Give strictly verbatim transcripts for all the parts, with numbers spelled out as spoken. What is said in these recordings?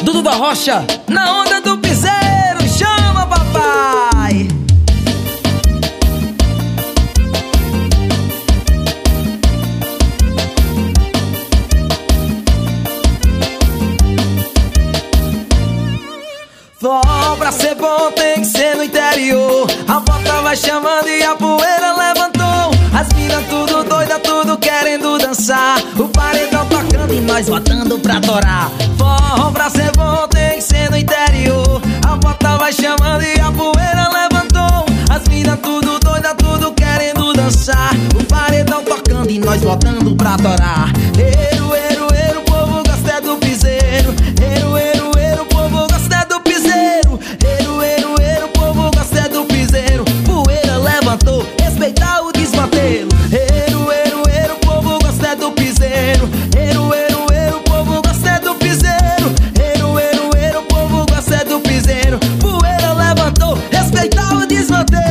Dudu da Rocha, na onda do piseiro, chama papai. Forró pra ser bom tem que ser no interior. A bota vai chamando e a poeira levantou. As minas tudo doida, tudo querendo dançar. O paredão tocando e nós botando pra torar. Forró pra ser bom tem que ser no interior. A bota vai chamando e a poeira levantou. As minas tudo doida, tudo querendo dançar. O paredão tocando e nós botando pra torar. Eru, eru, eru, o povo gosta do piseiro. Eru, eru, eru, o povo gosta do piseiro. Eru, eru, eru, o povo gosta do piseiro. Poeira levantou, respeitar o desmantelo. Eru, eru, eru, o povo gosta do piseiro. Eru, eru, eru, o povo gosta do piseiro. Eru, eru, eru, o povo gosta do piseiro. Poeira levantou, respeitar o desmantelo.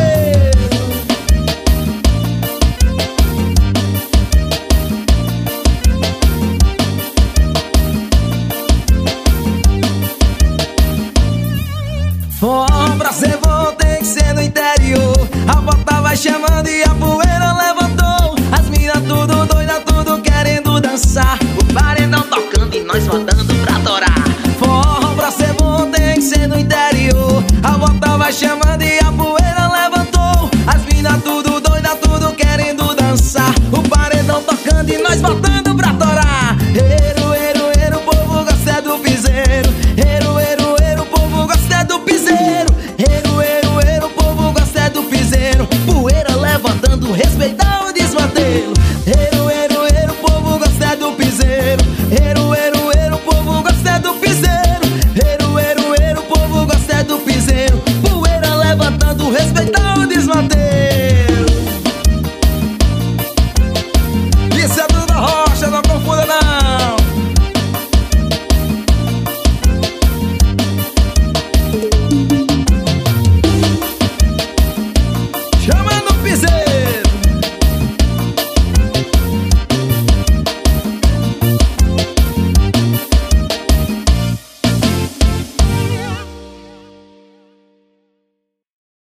Forró pra ser bom tem que ser no interior. A bota vai chamando e a poeira levantou. As minas tudo doida, tudo querendo dançar. O paredão tocando e nós botando pra torar. Forró pra ser bom tem que ser no interior. A bota vai chamando e a poeira levantou. As minas tudo doida, tudo querendo dançar. O paredão tocando e nós botando pra torar. Eru, eru, eru, o povo gosta do piseiro. Eru, eru, eru, o povo gosta do piseiro. Eru, eru, eru, o povo gosta do piseiro. Poeira levantando, respeitar o desmantelo. Eru, eru, eru, o povo gosta do piseiro. Eru, eru, eru, o povo gosta do piseiro. Eru, eru, eru, o povo gosta do piseiro. Poeira levantando, respeitar